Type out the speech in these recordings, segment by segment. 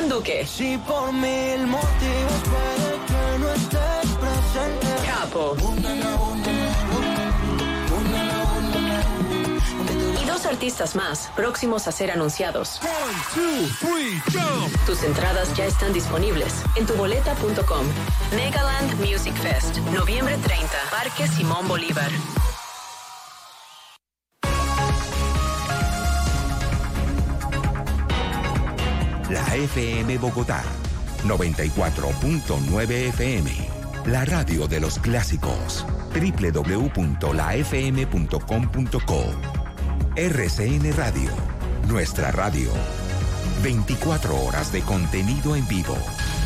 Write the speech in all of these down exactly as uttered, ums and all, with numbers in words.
Iván Duque. Si por mil motivos puede que no estés presente. Capo. Y dos artistas más, próximos a ser anunciados. One, two, three, jump. Tus entradas ya están disponibles en tuboleta punto com. Negaland Music Fest, noviembre treinta, Parque Simón Bolívar. La F M Bogotá, noventa y cuatro punto nueve F M. La radio de los clásicos. doble u doble u doble u punto la f m punto com punto co. R C N Radio, nuestra radio. veinticuatro horas de contenido en vivo.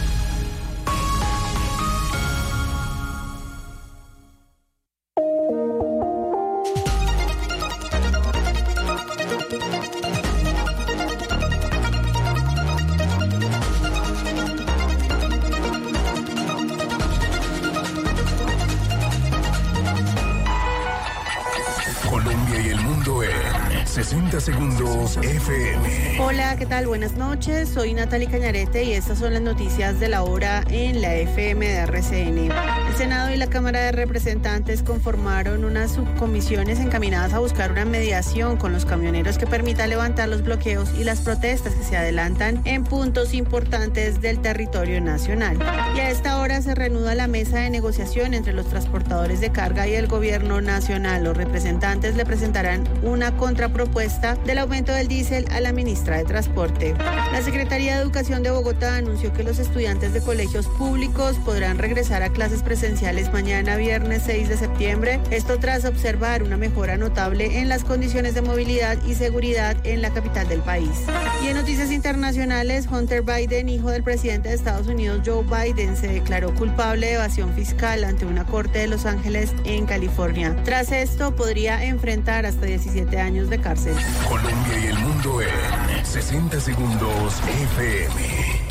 sesenta segundos F M. Hola, ¿qué tal? Buenas noches. Soy Natalie Cañarete y estas son las noticias de la hora en la F M de R C N. El Senado y la Cámara de Representantes conformaron unas subcomisiones encaminadas a buscar una mediación con los camioneros que permita levantar los bloqueos y las protestas que se adelantan en puntos importantes del territorio nacional. Y a esta hora se reanuda la mesa de negociación entre los transportadores de carga y el gobierno nacional. Los representantes le presentarán una contrapropuesta del aumento del diésel a la ministra de Transporte. La Secretaría de Educación de Bogotá anunció que los estudiantes de colegios públicos podrán regresar a clases presenciales mañana viernes seis de septiembre, esto tras observar una mejora notable en las condiciones de movilidad y seguridad en la capital del país. Y en noticias internacionales, Hunter Biden, hijo del presidente de Estados Unidos Joe Biden, se declaró culpable de evasión fiscal ante una corte de Los Ángeles en California. Tras esto, podría enfrentar hasta diecisiete años de cárcel. Colombia y el mundo en sesenta segundos F M.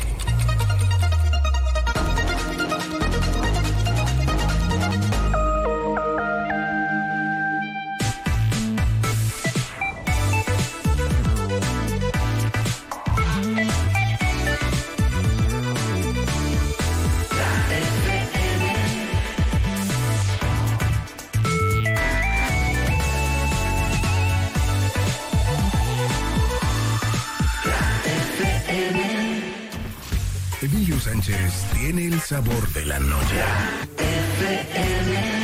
Emilio Sánchez tiene el sabor de la noche. F M.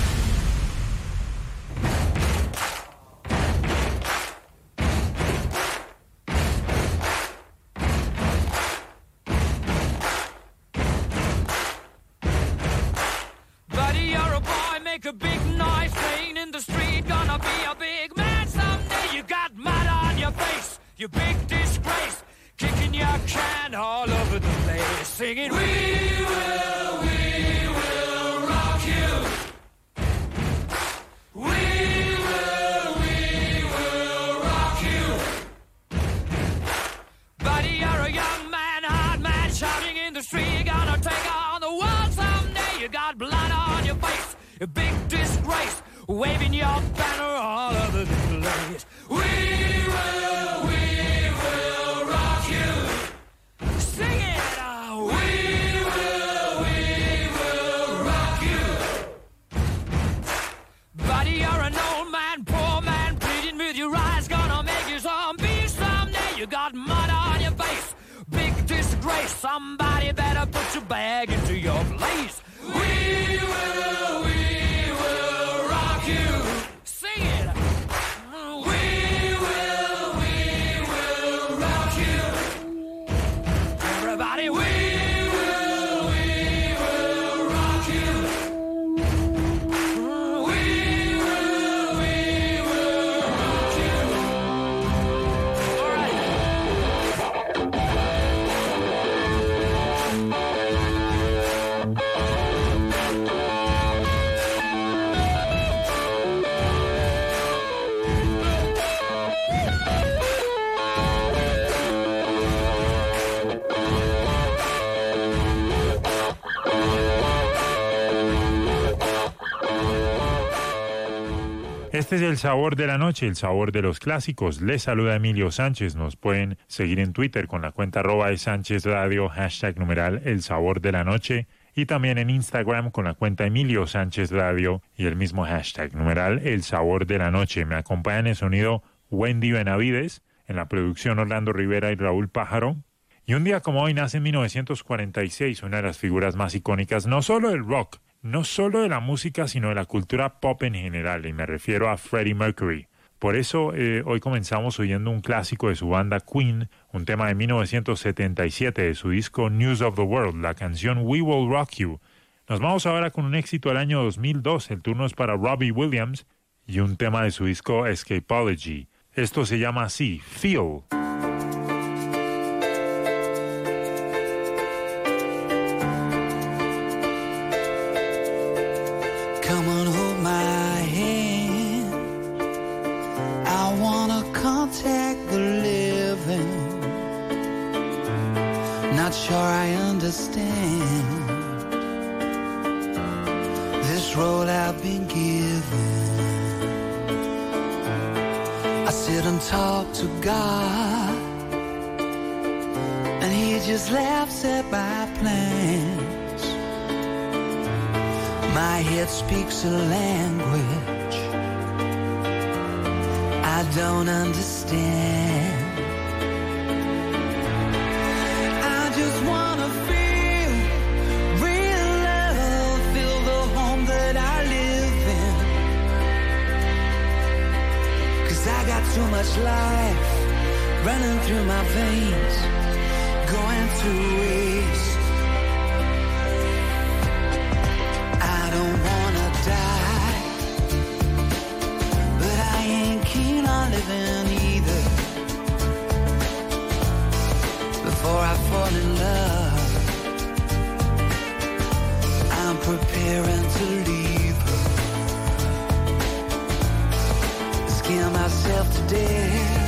Buddy, you're a boy, make a big noise, playing in the street, gonna be a big man someday. You got mud on your face, you big disgrace. Kicking your can all over the place, singing, we will, we will rock you. We will, we will rock you. Buddy, you're a young man, hard man, shouting in the street, you're gonna take on the world someday. You got blood on your face, a big disgrace, waving your banner all over the place. We will, we will rock you. Sing it out. We will, we will rock you. Buddy, you're an old man, poor man, pleading with your eyes, gonna make you zombie someday. You got mud on your face, big disgrace. Somebody better put your bag into your place. We will, we will rock you. Sing it. We will, we will rock you. Everybody, we will, we will rock you. We will, we will rock you. All right. Este es el sabor de la noche, el sabor de los clásicos. Les saluda Emilio Sánchez. Nos pueden seguir en Twitter con la cuenta arroba de Sánchez Radio, hashtag numeral el sabor de la noche. Y también en Instagram con la cuenta Emilio Sánchez Radio y el mismo hashtag numeral el sabor de la noche. Me acompañan en sonido Wendy Benavides, en la producción Orlando Rivera y Raúl Pájaro. Y un día como hoy nace en mil novecientos cuarenta y seis una de las figuras más icónicas, no solo del rock, no solo de la música, sino de la cultura pop en general, y me refiero a Freddie Mercury. Por eso eh, hoy comenzamos oyendo un clásico de su banda Queen, un tema de mil novecientos setenta y siete de su disco News of the World, la canción We Will Rock You. Nos vamos ahora con un éxito del año dos mil dos, el turno es para Robbie Williams, y un tema de su disco Escapology. Esto se llama así, Feel. Come on, hold my hand. I wanna contact the living. Not sure I understand this role I've been given. I sit and talk to God, and He just laughs at my plans. My head speaks a language I don't understand. I just wanna feel real love, feel the home that I live in. 'Cause I got too much life running through my veins, going to waste. I don't wanna die, but I ain't keen on living either. Before I fall in love, I'm preparing to leave her. Scare myself to death.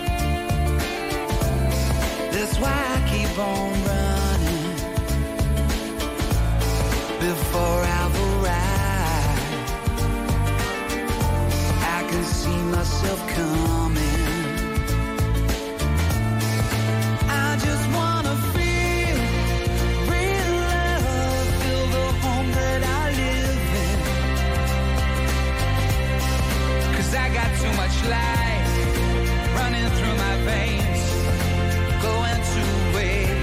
That's why I keep on running before I've arrived. I can see myself coming. I just wanna feel real love, feel the home that I live in. 'Cause I got too much life running through my veins, going to waste.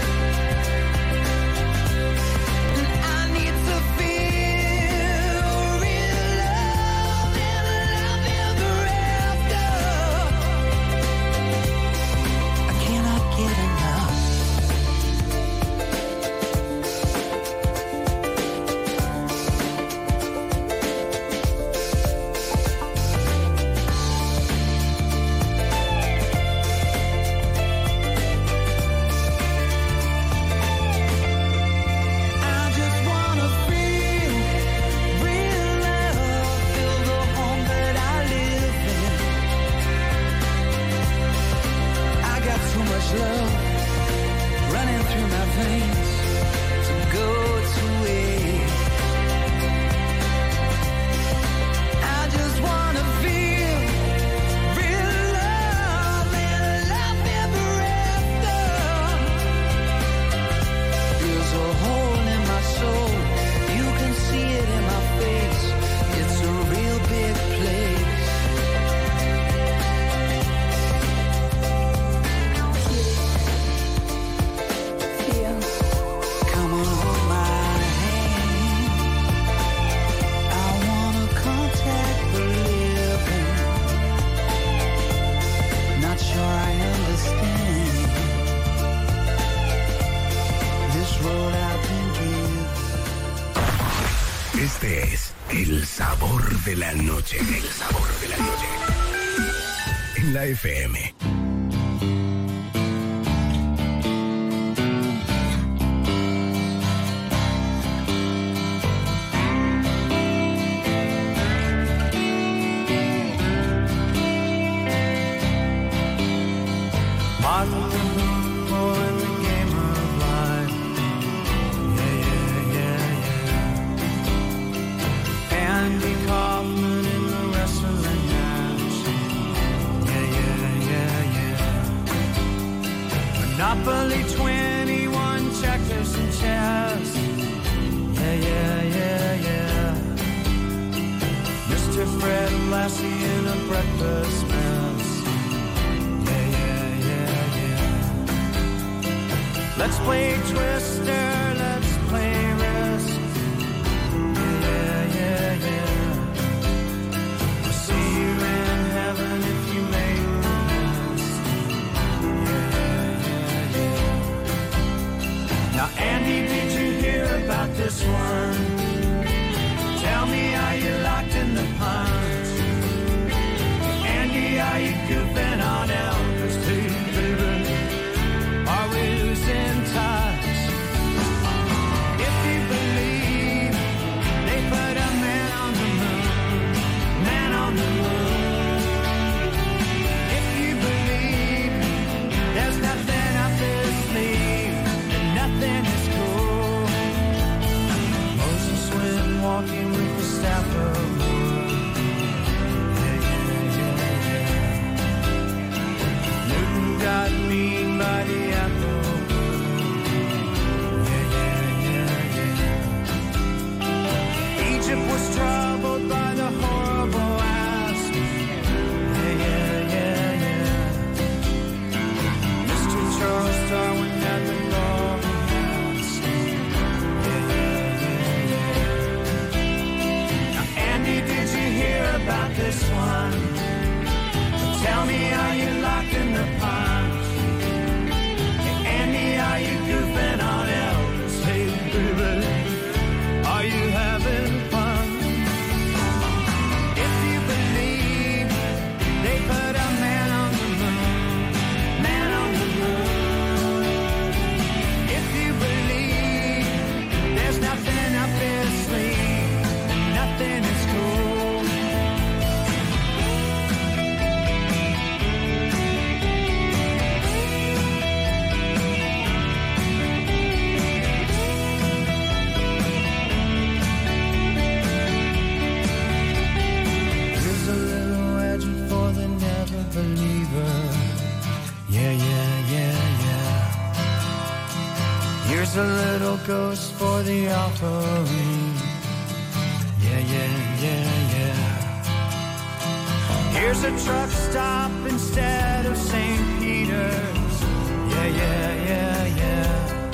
Este es el sabor de la noche. El sabor de la noche. En la F M. Andy Kaufman in the wrestling Let's play Twister, let's play Risk. Yeah, yeah, yeah. I'll see you in heaven if you make the list. Yeah, yeah, yeah. Now, Andy, did you hear about this one? Tell me, are you locked in the punch? Andy, are you goofing on Elvis too, baby? Are we losing touch? If you believe they put a man on the moon, man on the moon. If you believe there's nothing up his sleeve and nothing is cool. Moses went walking with the staff of wood. Yeah, yeah, yeah, yeah. Newton got mean by the apple. Yeah, yeah, yeah, yeah. Egypt was troubled by the horrible asp. Yeah, yeah, yeah, yeah. Mister Charles Darwin had the golden mask. Yeah, yeah, yeah, yeah. Now, Andy, did you hear about this one? Tell me, are you locked in the punch? Hey, Andy, are you goofing on Elvis? Hey, baby, are you having fun? If you believe they put a man on the moon, man on the moon. If you believe there's nothing up his sleeve and nothing is cool. Here's a little legend for the never believer. Yeah, yeah, yeah, yeah. Here's a little ghost for the offering. Yeah, yeah, yeah, yeah. Here's a truck stop instead of Saint Peter's. Yeah, yeah, yeah, yeah.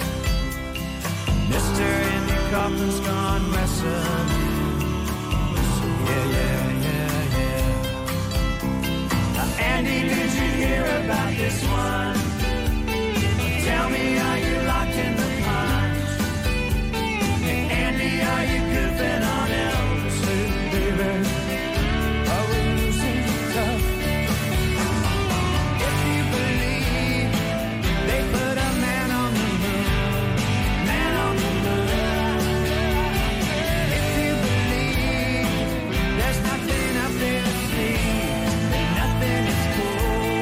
Mister Andy Kaufman's gone messing. Yeah, yeah, yeah, yeah. Now, Andy, did you hear about this one? Tell me, are you locked in the punch? Hey, Andy, are you goofing on Elvis? Hey, baby, are we losing touch? If you believe they put a man on the moon, man on the moon. If you believe there's nothing up their sleeve and nothing is cool.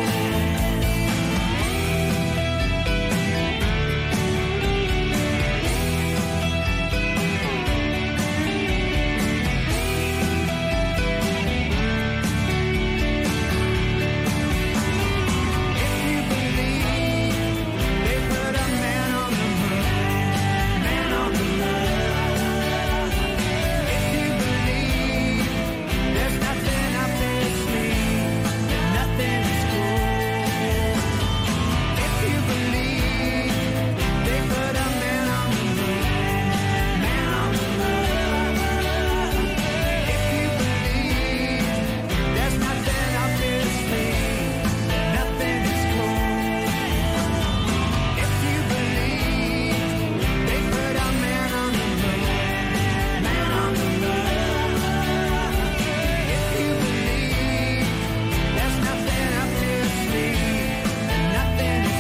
If you believe they put a man on the moon, man on the moon. If you believe there's nothing up their sleeve and nothing is cool. If you believe they put a man on the moon, man on the moon. If you believe there's nothing up their sleeve and nothing is cool. If you believe they put a man on the moon, man on the moon. If you believe there's nothing up their sleeve and nothing is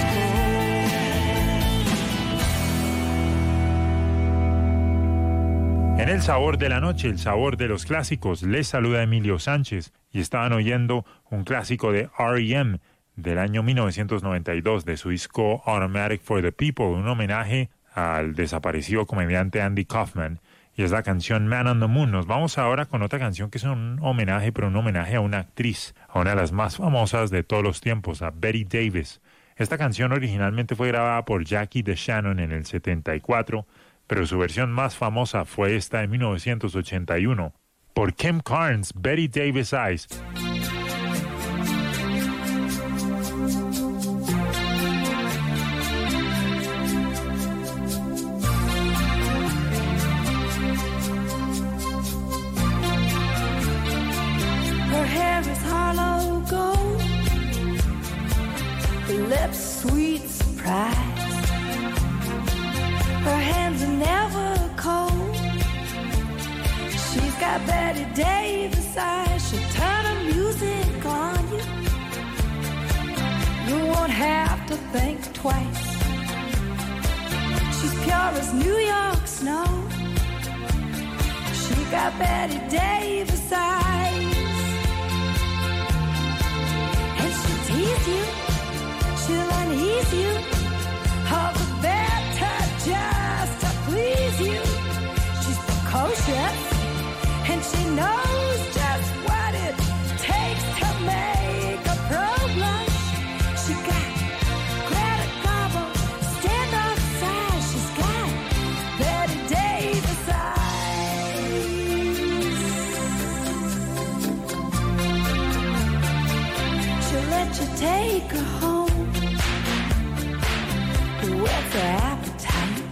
cool. En El Sabor de la Noche, el sabor de los clásicos, les saluda Emilio Sánchez y estaban oyendo un clásico de R E M del año mil novecientos noventa y dos de su disco Automatic for the People, un homenaje al desaparecido comediante Andy Kaufman, y es la canción Man on the Moon. Nos vamos ahora con otra canción que es un homenaje, pero un homenaje a una actriz, a una de las más famosas de todos los tiempos, a Bette Davis. Esta canción originalmente fue grabada por Jackie DeShannon en el setenta y cuatro, pero su versión más famosa fue esta de mil novecientos ochenta y uno, por Kim Carnes, Bette Davis Eyes. hands are never cold. She's got Betty Davis eyes. She'll turn her music on you. You won't have to think twice. She's pure as New York snow. She got Betty Davis eyes. And she'll tease you, she'll unease you, all the better just to please you. She's precocious, and she knows just what it takes to make a pro blush. She got Greta Garbo, stand up size. She's got Betty Davis eyes. She'll let you take her home with her appetite.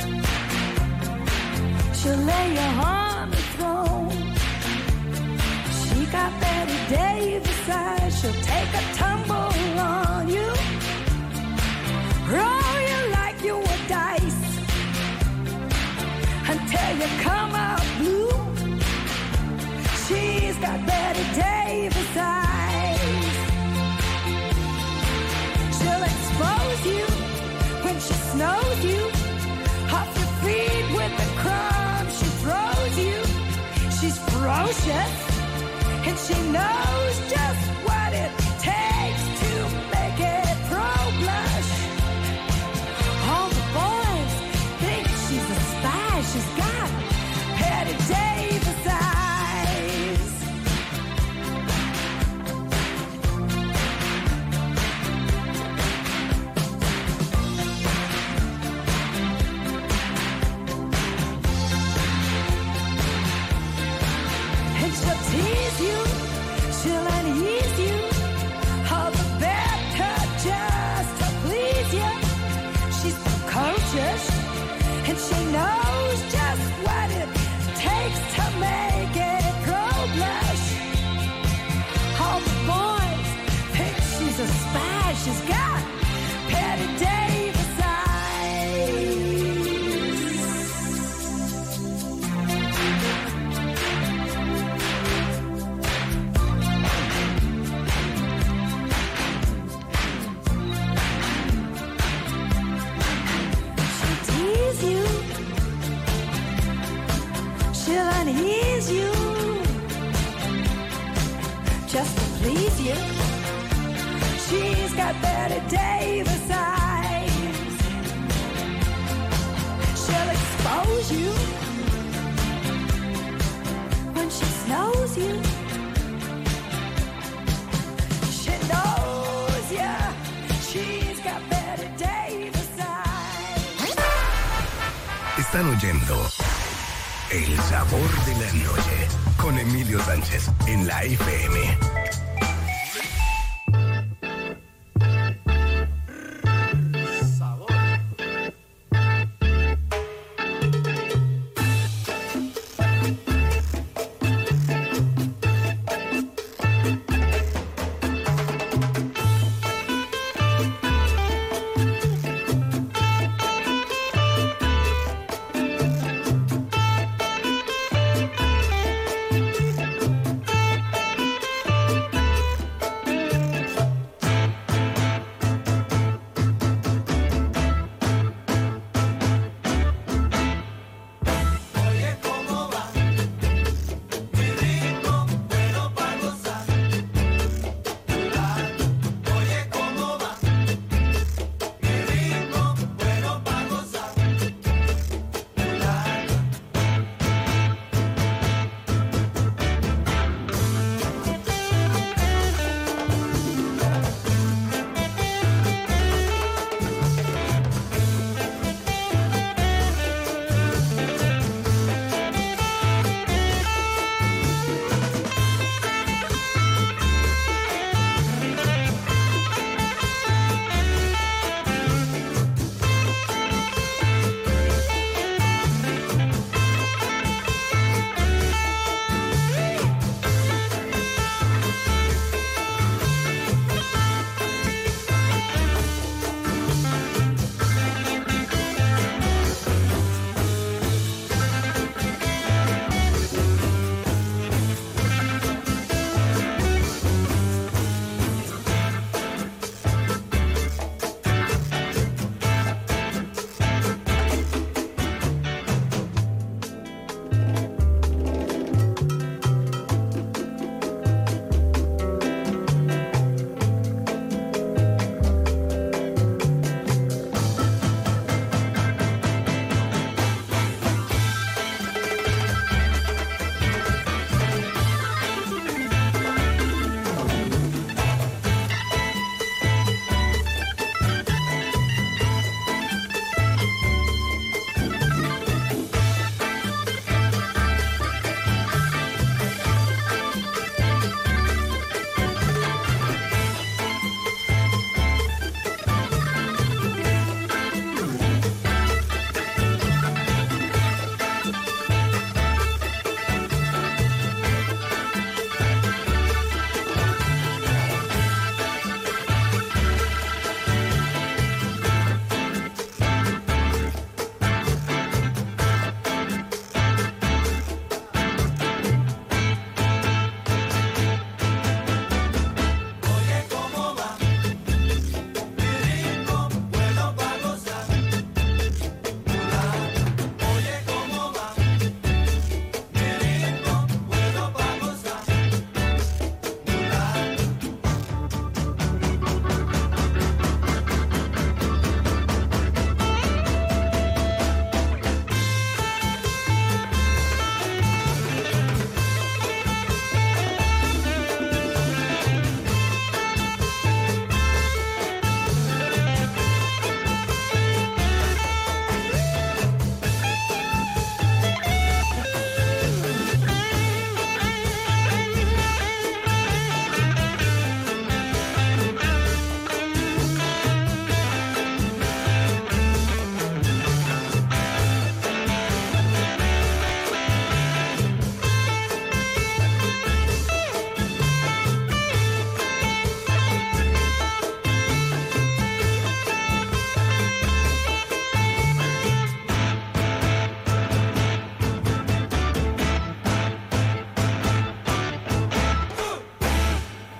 She'll lay you on the throne. She got Betty Davis eyes. She'll take a tumble on you, roll you like you were dice, until you come out blue. She's got Betty Davis eyes. She'll expose you when she snows you, off your feet with the crumbs she throws you. She's ferocious, and she knows just what it takes to make it pro blush. All the boys think she's a spy. She's got Betty Davis eyes. And she'll tease you, she'll unease you, all the better just to please you. She's precocious, and she knows just what it takes to make it pro blush. All the boys think she's a spy. She's got Betty Davis eyes. She'll tease you, she'll unease you, just to please you. She's got Betty Davis eyes. She'll expose you when she snows you. She knows ya. She's got Betty Davis eyes. Están oyendo El Sabor de la Noche con Emilio Sánchez en la F M.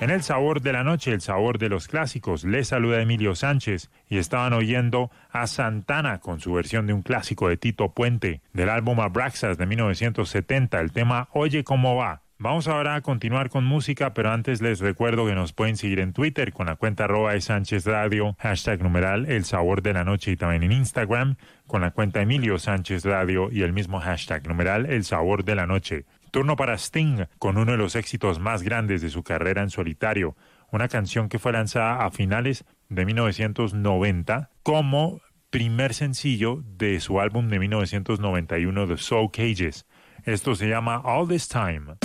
En El Sabor de la Noche, el sabor de los clásicos, les saluda Emilio Sánchez y estaban oyendo a Santana con su versión de un clásico de Tito Puente, del álbum Abraxas de mil novecientos setenta, el tema Oye Cómo Va. Vamos ahora a continuar con música, pero antes les recuerdo que nos pueden seguir en Twitter con la cuenta arroba de Sánchez Radio, hashtag numeral El Sabor de la Noche, y también en Instagram con la cuenta Emilio Sánchez Radio y el mismo hashtag numeral El Sabor de la Noche. Turno para Sting con uno de los éxitos más grandes de su carrera en solitario, una canción que fue lanzada a finales de mil novecientos noventa como primer sencillo de su álbum de mil novecientos noventa y uno, The Soul Cages. Esto se llama All This Time.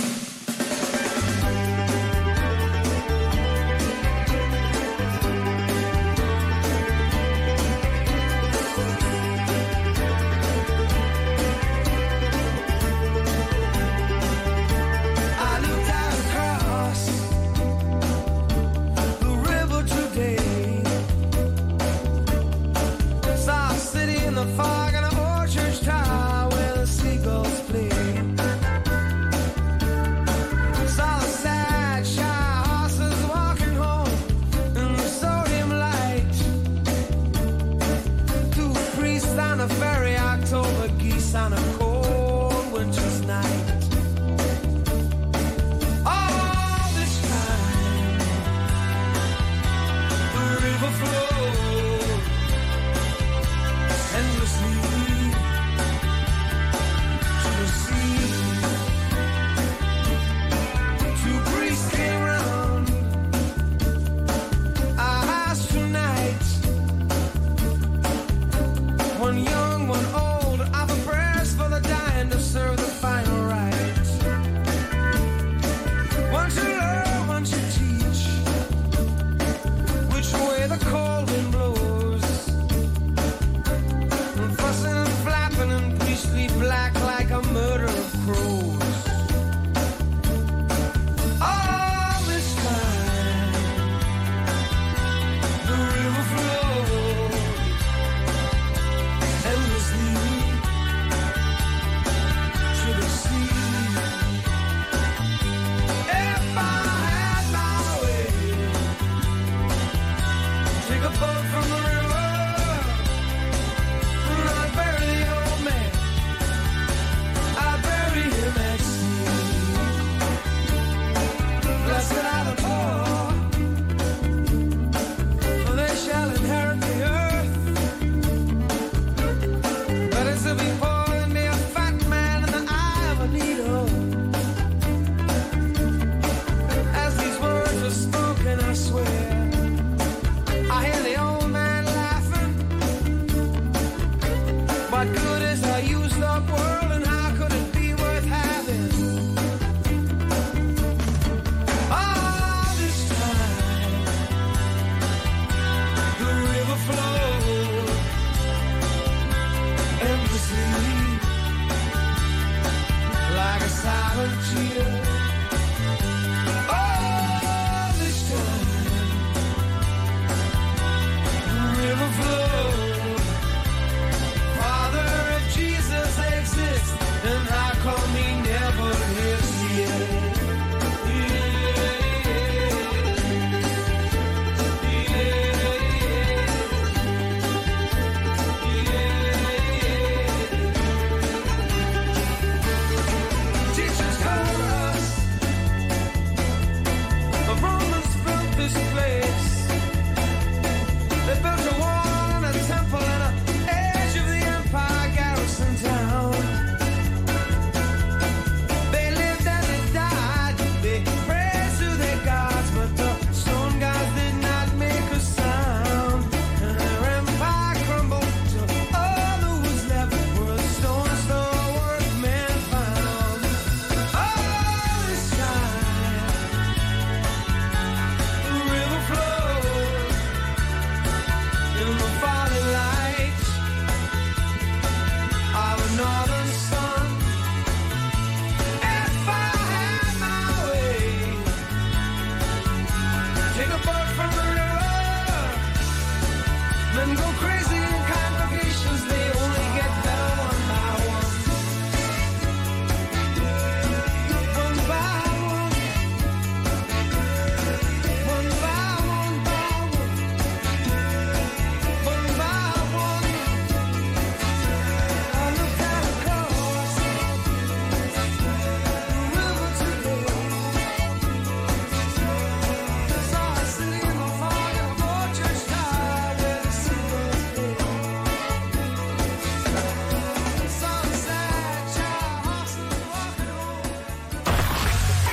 Teachers call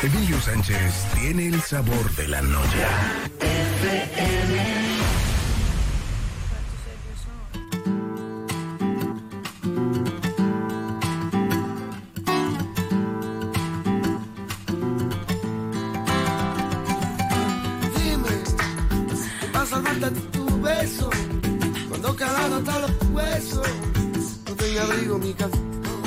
Emilio Sánchez tiene el sabor de la noche. Dime, ¿qué pasa falta tu beso? Cuando calado hasta los huesos, no tengo abrigo mi casa.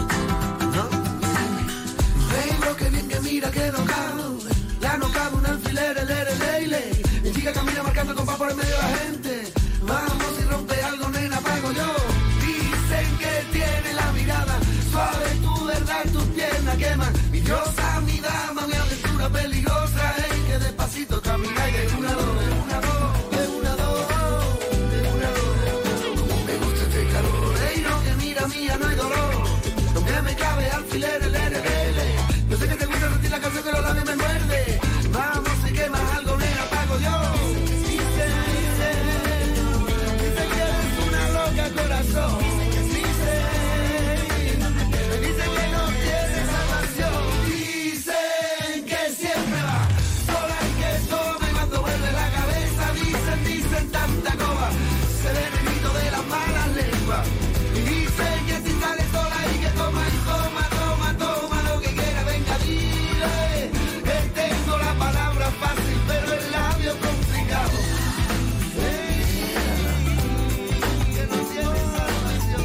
Negro, que bien que mira que no cabe, ya no cabe un alfiler, el ere, leile. Mi chica camina marcando el compás por el medio de la gente. Vamos, si rompe algo, nena, pago yo. Dicen que tiene la mirada suave, tu verdad, tus piernas queman. Mi diosa, mi dama, mi aventura peligrosa, ey, que despacito camina y de una dos, de una dos, de una dos, de una dos. Como me gusta este calor, ey, no, que mira mía, no hay dolor. Lo que me cabe, alfiler, el ere, leile. Yo sé que te gusta sentir la canción que los labios me muerde. Vamos, si quemas algo, nena, pago yo. Dice, dice, dice que eres una loca corazón. Dice, me dice que no tienes salvación. Dicen que siempre va sola y que tome cuando vuelve la cabeza. Dicen, dicen tanta coba, se ve el grito de las malas lenguas. Y dicen que si sale sola y que toma y toma, toma, toma lo que quiera, venga, dile que tengo la palabra fácil, pero el labio complicado. Ey, que no tiene salvación.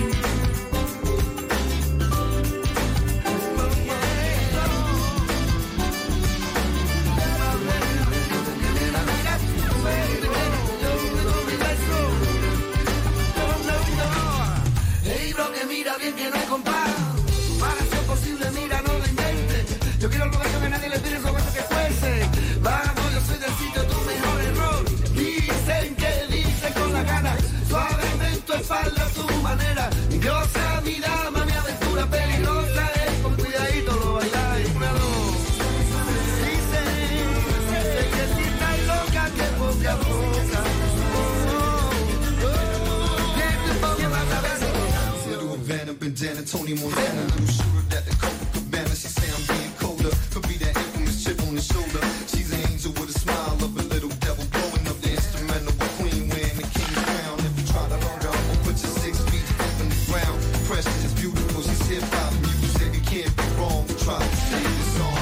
Ey, bro, que mira bien que no hay compás. Para ser posible, mira, no lo inventes. Yo quiero el lugar que nadie le pide esos huesos que fuese. Vamos, yo soy del sitio, tu mejor error. Dicen que dicen con la gana, suavemente tu espalda, tu manera. Mi diosa, mi dama, mi aventura peligrosa, es con cuidadito lo bailáis. Una, dos. Dicen que si estás loca, que poca a poca. Que te pongo la cabeza. Little Havana, bandana, Tony Montana, little shooter that the Coca Cabana. She say I'm being colder, could be that infamous chip on the shoulder. She's an angel with a smile of a little devil, blowing up the instrumental. A queen wearing the king's crown. If you try to hurt her, I'll put your six feet up in the ground. Precious is beautiful, she's hip hop music. It can't be wrong to try to save this song.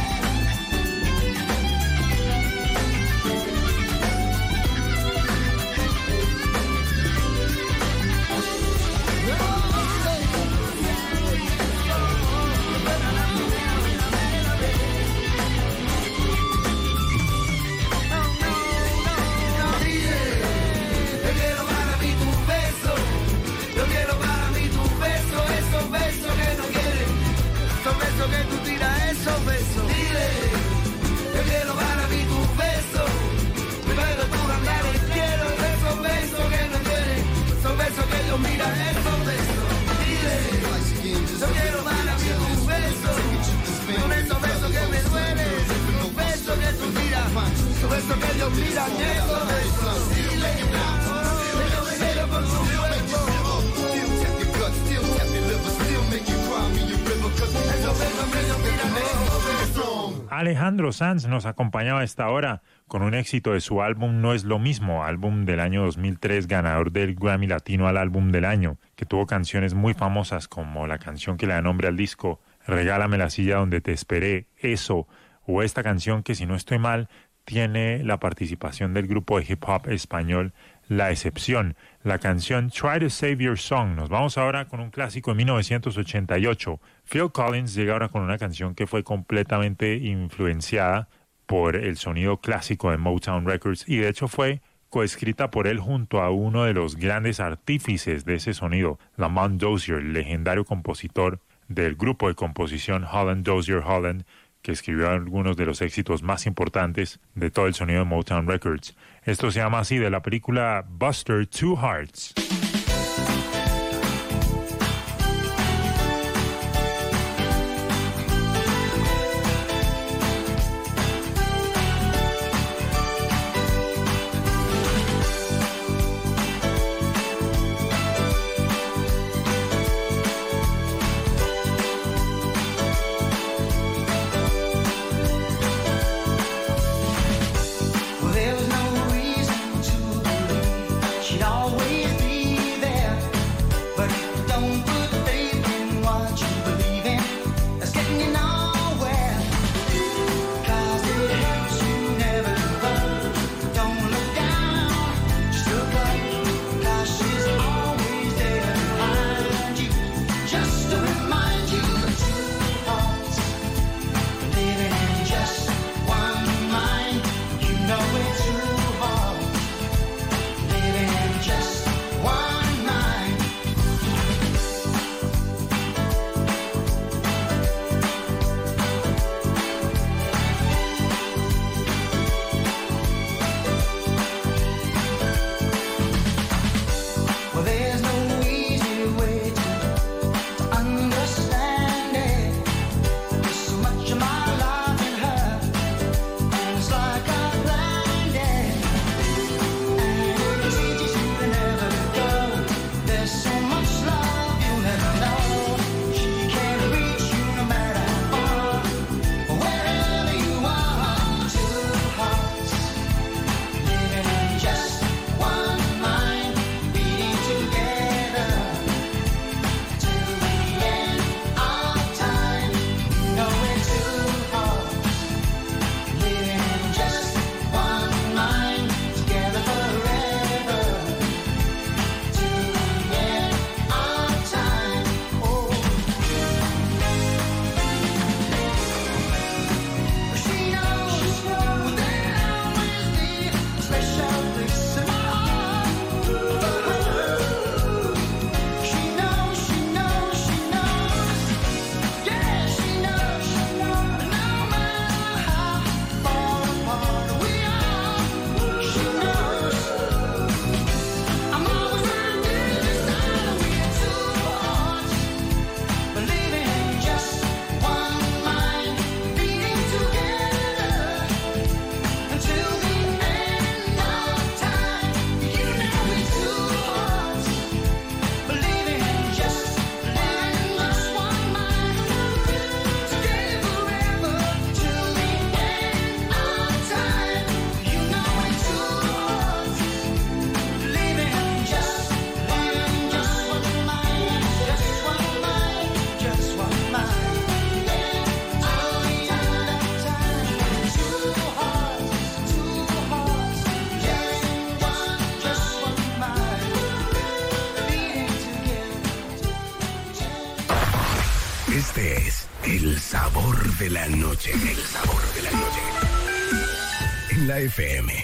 Yo quiero para mí tu beso, yo quiero para mí tu beso, esos besos que no quieren, esos besos que tú tiras, esos besos. Dile, yo quiero para mí tu beso, primero tú andares, quiero esos besos que no quieren, esos besos que Dios mira, esos besos. Dile, yo quiero para mí tu beso, con esos besos que me duelen, esos besos que tú tiras, esos besos que Dios mira, esos besos. Dile, Alejandro Sanz nos acompañaba a esta hora con un éxito de su álbum No es lo mismo, álbum del año dos mil tres, ganador del Grammy Latino al álbum del año, que tuvo canciones muy famosas como la canción que le da nombre al disco, Regálame la silla donde te esperé, Eso, o esta canción que, si no estoy mal, tiene la participación del grupo de hip hop español La Excepción, la canción Try to Save Your Song. Nos vamos ahora con un clásico de mil novecientos ochenta y ocho. Phil Collins llega ahora con una canción que fue completamente influenciada por el sonido clásico de Motown Records y de hecho fue coescrita por él junto a uno de los grandes artífices de ese sonido, Lamont Dozier, el legendario compositor del grupo de composición Holland Dozier Holland, que escribió algunos de los éxitos más importantes de todo el sonido de Motown Records. Esto se llama así, de la película Buster Two Hearts. Este es el sabor de la noche. El sabor de la noche. En la F M.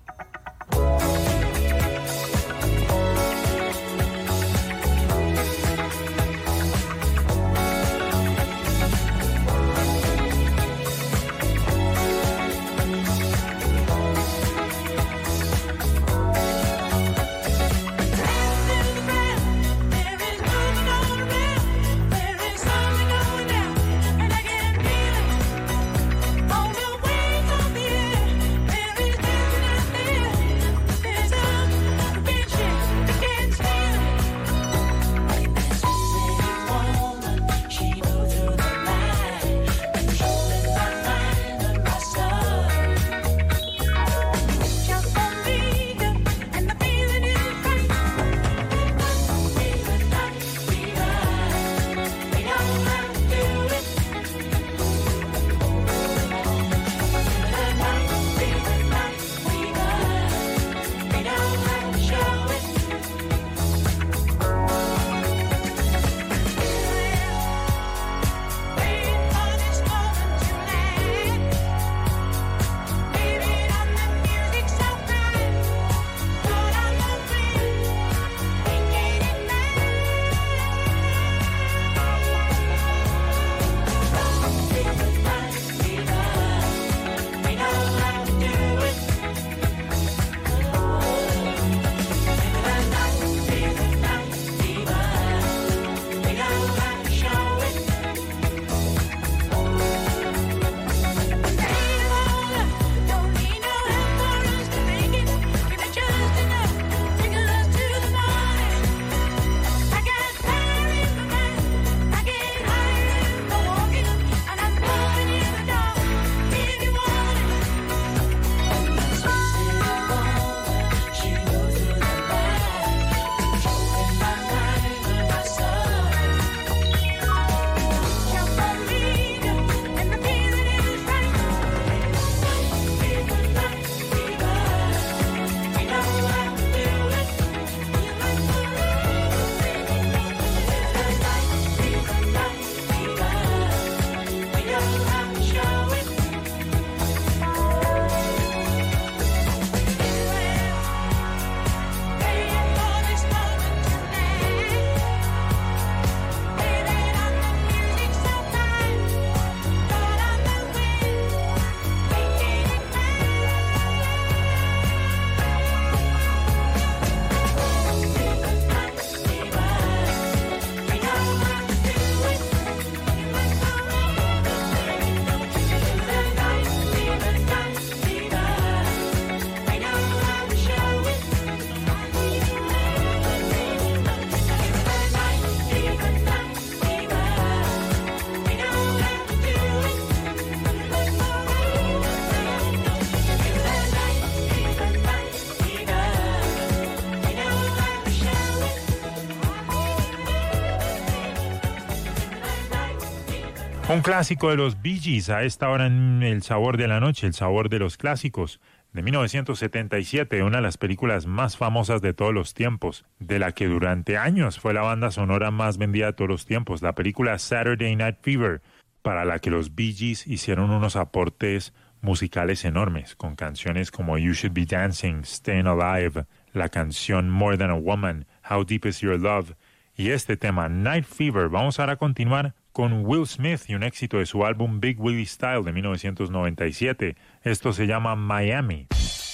Un clásico de los Bee Gees a esta hora en El Sabor de la Noche, El Sabor de los Clásicos, de mil novecientos setenta y siete, una de las películas más famosas de todos los tiempos, de la que durante años fue la banda sonora más vendida de todos los tiempos, la película Saturday Night Fever, para la que los Bee Gees hicieron unos aportes musicales enormes, con canciones como You Should Be Dancing, Staying Alive, la canción More Than a Woman, How Deep Is Your Love, y este tema Night Fever. Vamos ahora a continuar con Will Smith y un éxito de su álbum Big Willie Style de mil novecientos noventa y siete. Esto se llama Miami.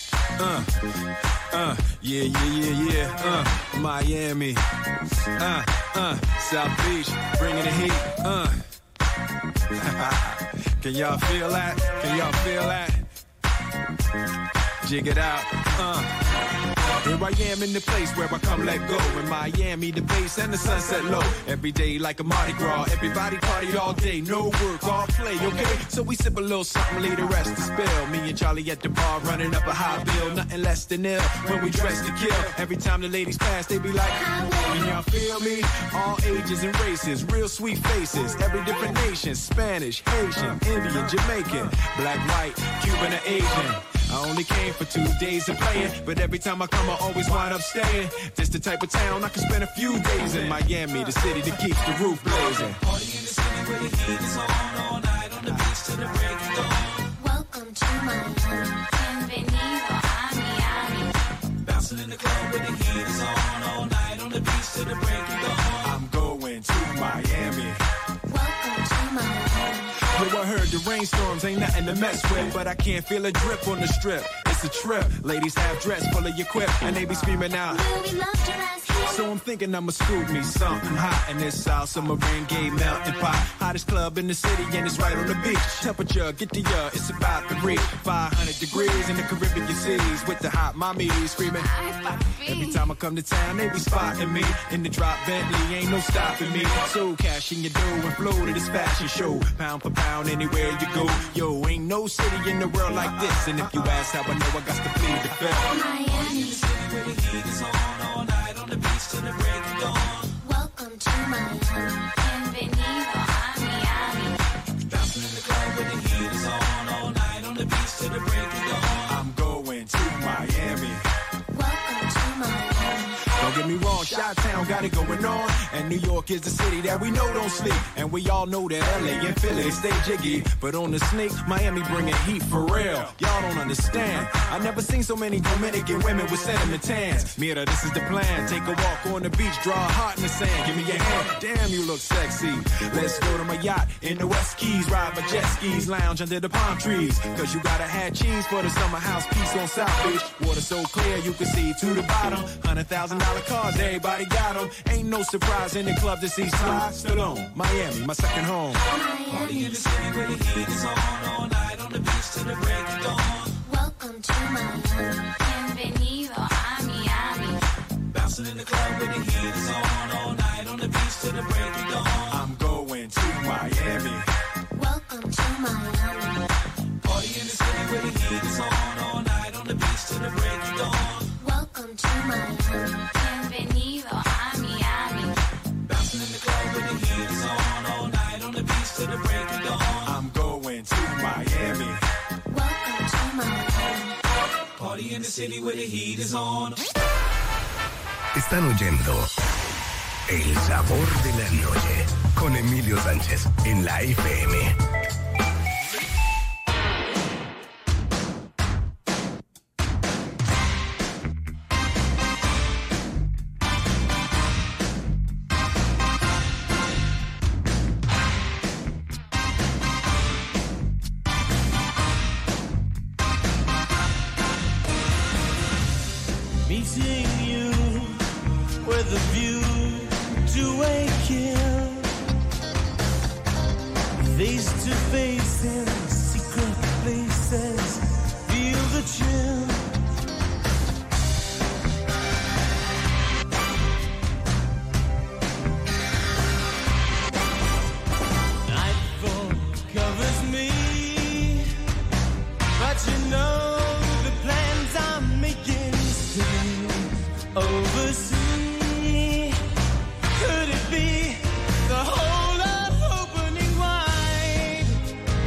Uh, uh, yeah, yeah, yeah, yeah, uh, Miami, uh, uh, South Beach, bringing the heat, uh. Can y'all feel that? Can y'all feel that? Jig it out, uh. Here I am in the place where I come let go. In Miami, the bass and the sunset low. Every day like a Mardi Gras. Everybody party all day. No work, all play, okay? So we sip a little something, leave the rest to spill. Me and Charlie at the bar running up a high bill. Nothing less than ill when we dress to kill. Every time the ladies pass, they be like, can y'all feel me? All ages and races, real sweet faces. Every different nation, Spanish, Haitian, Indian, Jamaican, black, white, Cuban, or Asian. I only came for two days of playing, but every time I come I always wind up staying. This the type of town I can spend a few days in. Miami, the city that keeps the roof blazing. Party in the city where the heat is on all night on the beach till the break of dawn. Welcome to Miami. Bienvenido a Miami. Bouncing in the club where the heat is on all night on the beach till the break of dawn. I'm going to Miami. Welcome to Miami. Yo, I heard the rainstorms ain't nothing to mess with, but I can't feel a drip on the strip. It's a trip. Ladies have dress full of your quip, and they be screaming out. Will we love to rest here? So I'm thinking I'ma scoop me something hot in this South Submarine Gay melting pot. Hottest club in the city and it's right on the beach. Temperature, get the uh, it's about to reach five hundred degrees in the Caribbean seas with the hot mommy screaming. Every time I come to town, they be spotting me in the drop Bentley, ain't no stopping me. So cash in your dough and flow to this fashion show, pound for pound anywhere you go. Yo, ain't no city in the world like this, and if you ask how I know, I got to plead the fifth. Miami. The city where the heat is on all night on the beach till the break of dawn. Welcome to Miami. Bienvenido a Miami. Bouncing in the club where the heat is on all night on the beach till the break of dawn. I'm going to Miami. Welcome to Miami. Don't get me wrong, Chi-Town got it going on, and New York is the city that we know don't sleep, and we all know that L A and Philly stay jiggy, but on the sneak, Miami bringing heat for real. Y'all don't understand. I never seen so many Dominican women with sentiment tans. Mira, this is the plan. Take a walk on the beach, draw a heart in the sand. Give me your hand. Damn, you look sexy. Let's go to my yacht in the West Keys, ride my jet skis, lounge under the palm trees. Cause you gotta have cheese for the summer house piece on South Beach. Water so clear you can see to the bottom. Hundred thousand dollar cars, everybody got them. Ain't no surprise in the club to see Sly Stallone. Miami, my second home. Party in the city where the heat is on all night on the beach till the break of dawn. Welcome to Miami. Bienvenido a Miami. Bouncing in the club where the heat is on all night on the beach till the break of dawn. I'm going to Miami. Welcome to Miami. Party in the city where the heat is on all night on the beach till the break of dawn. Welcome to Miami. Bienvenido a Miami. Bouncing in the club where the heat is on all night on the beach till the break of dawn. I'm going to Miami. Welcome to Miami. Party in the city where the heat is on. Están oyendo El Sabor de la Noche con Emilio Sánchez en la F M. Meeting you with a view to a kill, face to face in secret places, feel the chill. Nightfall covers me, but you know the plans I'm making still oversee. Could it be the whole of opening wide?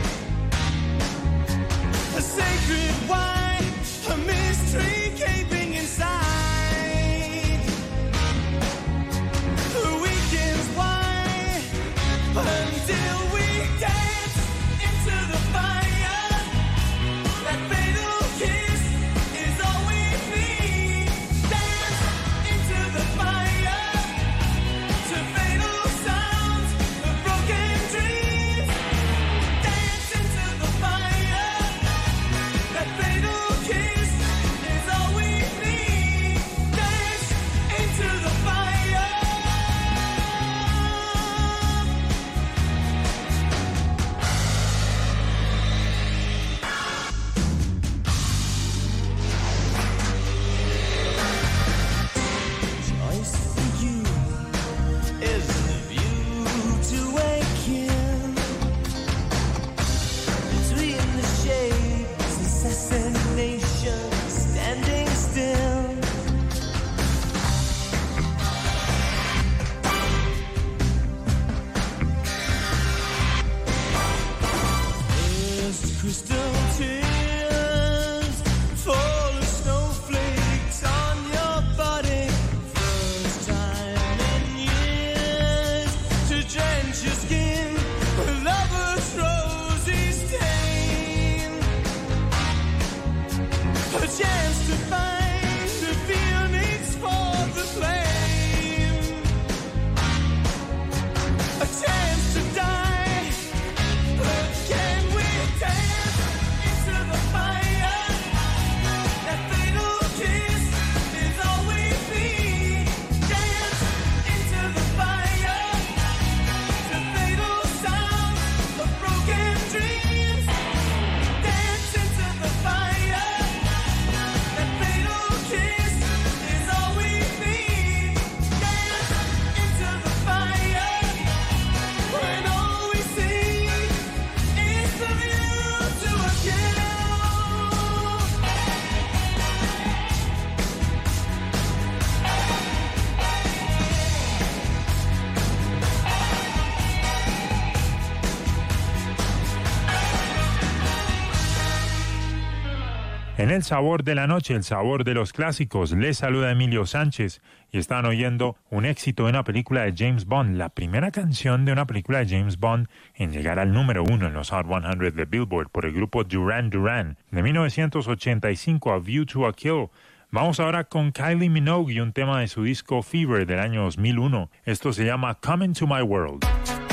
En el sabor de la noche, el sabor de los clásicos, les saluda Emilio Sánchez y están oyendo un éxito de una película de James Bond, la primera canción de una película de James Bond en llegar al número uno en los Hot cien de Billboard por el grupo Duran Duran. De mil novecientos ochenta y cinco a View to a Kill. Vamos ahora con Kylie Minogue y un tema de su disco Fever del año dos mil uno. Esto se llama Come Into My World.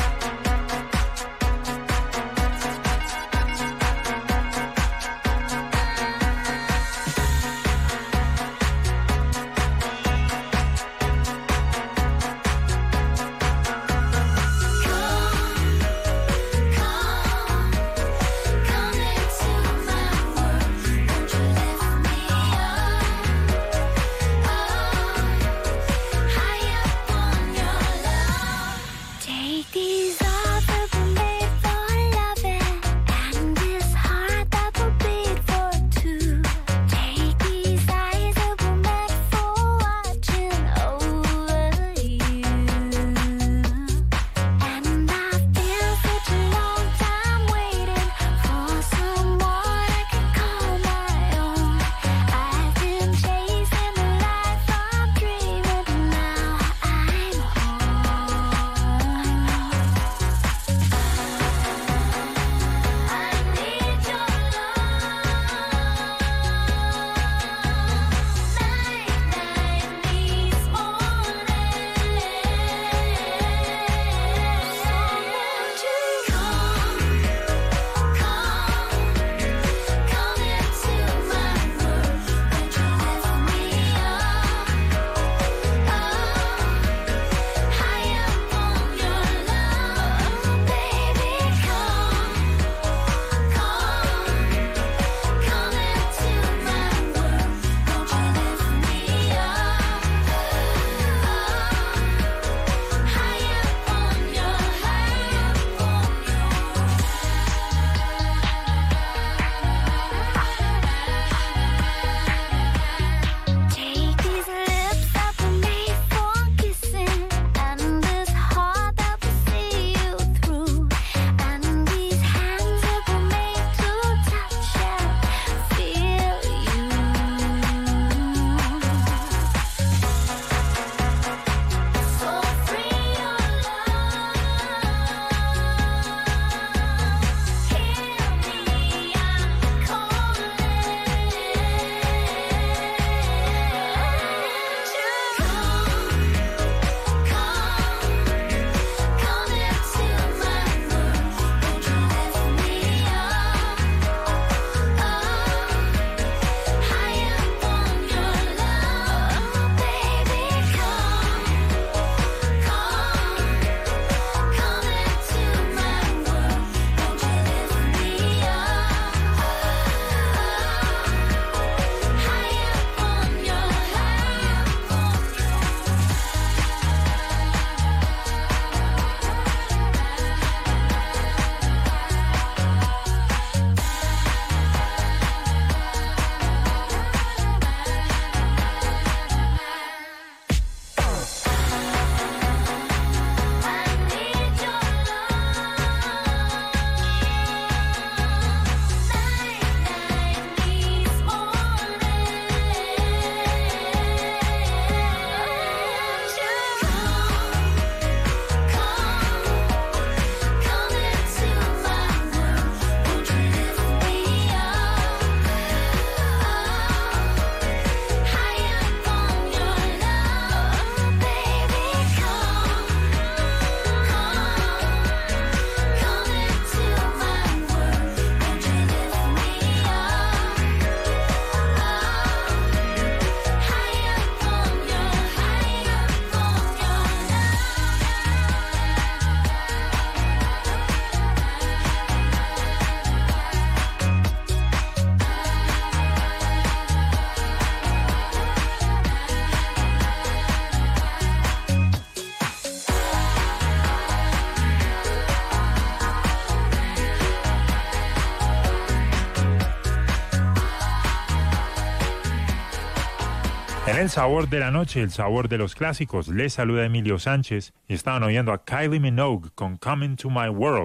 En el sabor de la noche, el sabor de los clásicos, les saluda Emilio Sánchez y estaban oyendo a Kylie Minogue con Come Into My World.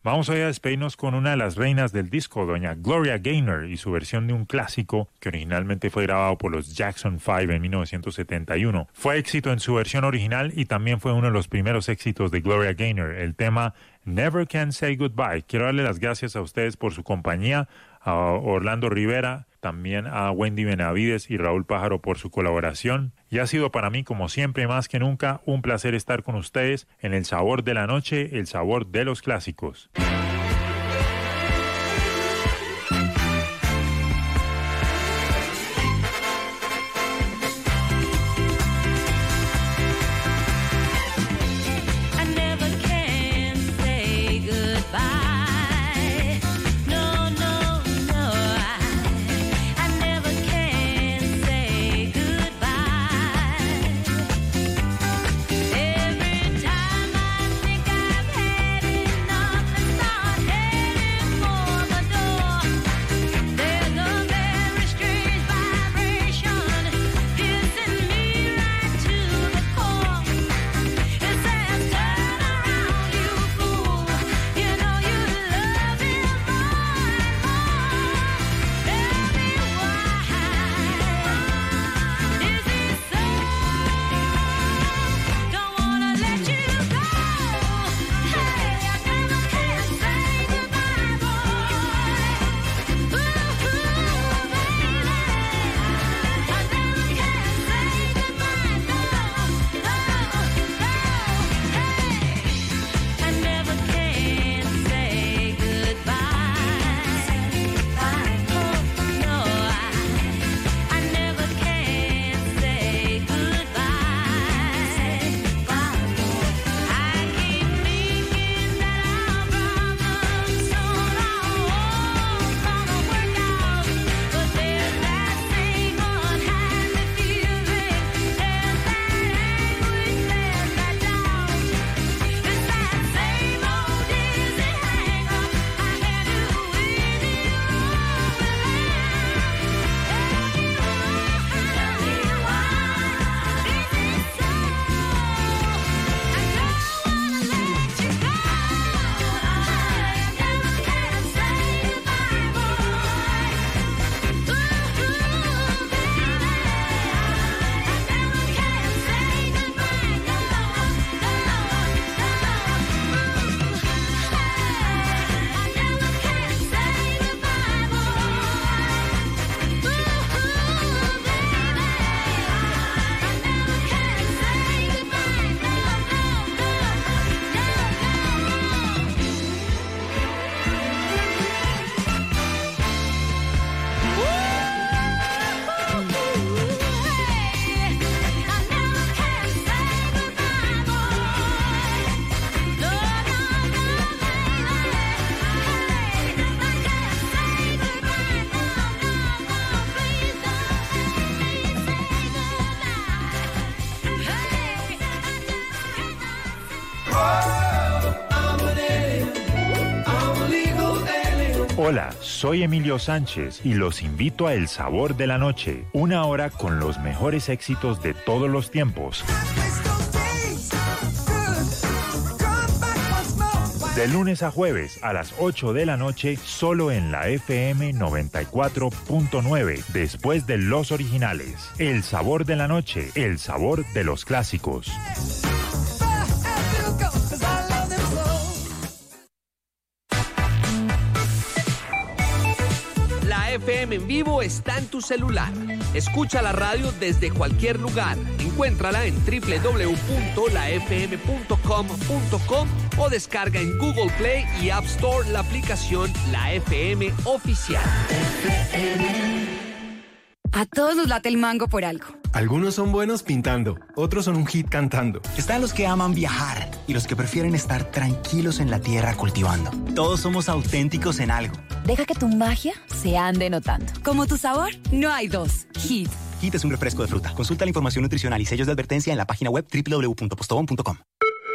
Vamos hoy a despedirnos con una de las reinas del disco, doña Gloria Gaynor, y su versión de un clásico que originalmente fue grabado por los Jackson Five en mil novecientos setenta y uno. Fue éxito en su versión original y también fue uno de los primeros éxitos de Gloria Gaynor, el tema Never Can Say Goodbye. Quiero darle las gracias a ustedes por su compañía, a Orlando Rivera, también a Wendy Benavides y Raúl Pájaro por su colaboración. Y ha sido para mí, como siempre, más que nunca, un placer estar con ustedes en El Sabor de la Noche, el sabor de los clásicos. Hola, soy Emilio Sánchez y los invito a El Sabor de la Noche, una hora con los mejores éxitos de todos los tiempos. De lunes a jueves a las ocho de la noche, solo en la F M noventa y cuatro punto nueve, después de los originales. El Sabor de la Noche, el sabor de los clásicos. La F M en vivo está en tu celular. Escucha la radio desde cualquier lugar. Encuéntrala en doble u doble u doble u punto la f m punto com punto com o descarga en Google Play y App Store la aplicación La F M Oficial. A todos nos late el mango por algo. Algunos son buenos pintando, otros son un hit cantando. Están los que aman viajar y los que prefieren estar tranquilos en la tierra cultivando. Todos somos auténticos en algo. Deja que tu magia se ande notando. Como tu sabor, no hay dos. Hit. Hit es un refresco de fruta. Consulta la información nutricional y sellos de advertencia en la página web doble u doble u doble u punto postobón punto com.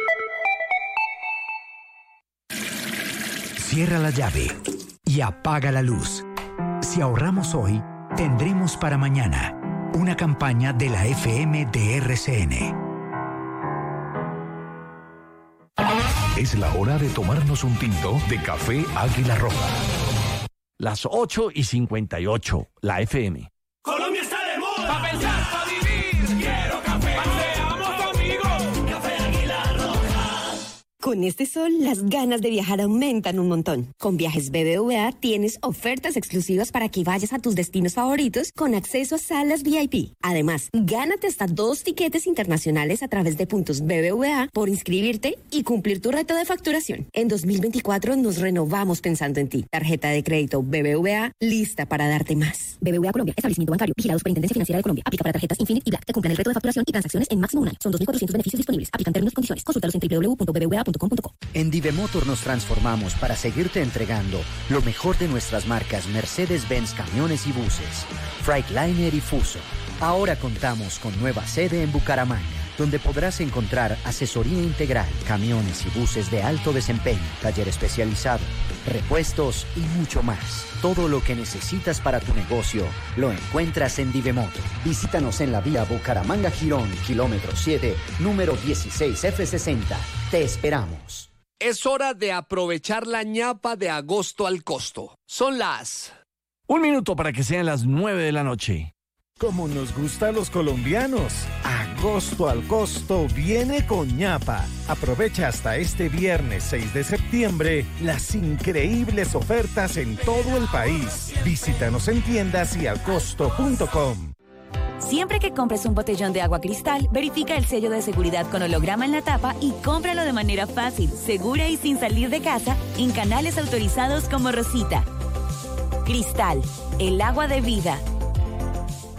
Cierra la llave y apaga la luz. Si ahorramos hoy, tendremos para mañana. Una campaña de la F M de R C N. Es la hora de tomarnos un tinto de café Águila Roja. Las ocho y cincuenta y ocho, la F M. Colombia está de moda. Pa' pensar, pa' vivir. Quiero café. Paseamos amigos. Café Águila Roja. Con este sol, las ganas de viajar aumentan un montón. Con Viajes B B V A tienes ofertas exclusivas para que vayas a tus destinos favoritos con acceso a salas V I P. Además, gánate hasta dos tiquetes internacionales a través de puntos B B V A por inscribirte y cumplir tu reto de facturación. En dos mil veinticuatro nos renovamos pensando en ti. Tarjeta de crédito B B V A lista para darte más. B B V A Colombia, establecimiento bancario, vigilado Superintendencia Financiera de Colombia. Aplica para tarjetas Infinite y Black que cumplan el reto de facturación y transacciones en máximo un año. Son dos mil cuatrocientos beneficios disponibles. Aplican términos y condiciones. Consúltalos en doble u doble u doble u punto b b v a punto com punto co. En Divemotor nos transformamos para seguirte entregando lo mejor de nuestras marcas Mercedes-Benz camiones y buses, Freightliner y Fuso. Ahora contamos con nueva sede en Bucaramanga, donde podrás encontrar asesoría integral, camiones y buses de alto desempeño, taller especializado, repuestos y mucho más. Todo lo que necesitas para tu negocio lo encuentras en Divemotor. Visítanos en la vía Bucaramanga-Girón, kilómetro siete, número dieciséis F sesenta. Te esperamos. Es hora de aprovechar la ñapa de agosto al costo. Son las... Un minuto para que sean las nueve de la noche. Como nos gusta a los colombianos, agosto al costo viene con ñapa. Aprovecha hasta este viernes seis de septiembre las increíbles ofertas en todo el país. Visítanos en tiendas y al costo punto com. Siempre que compres un botellón de agua Cristal, verifica el sello de seguridad con holograma en la tapa y cómpralo de manera fácil, segura y sin salir de casa en canales autorizados como Rosita. Cristal, el agua de vida.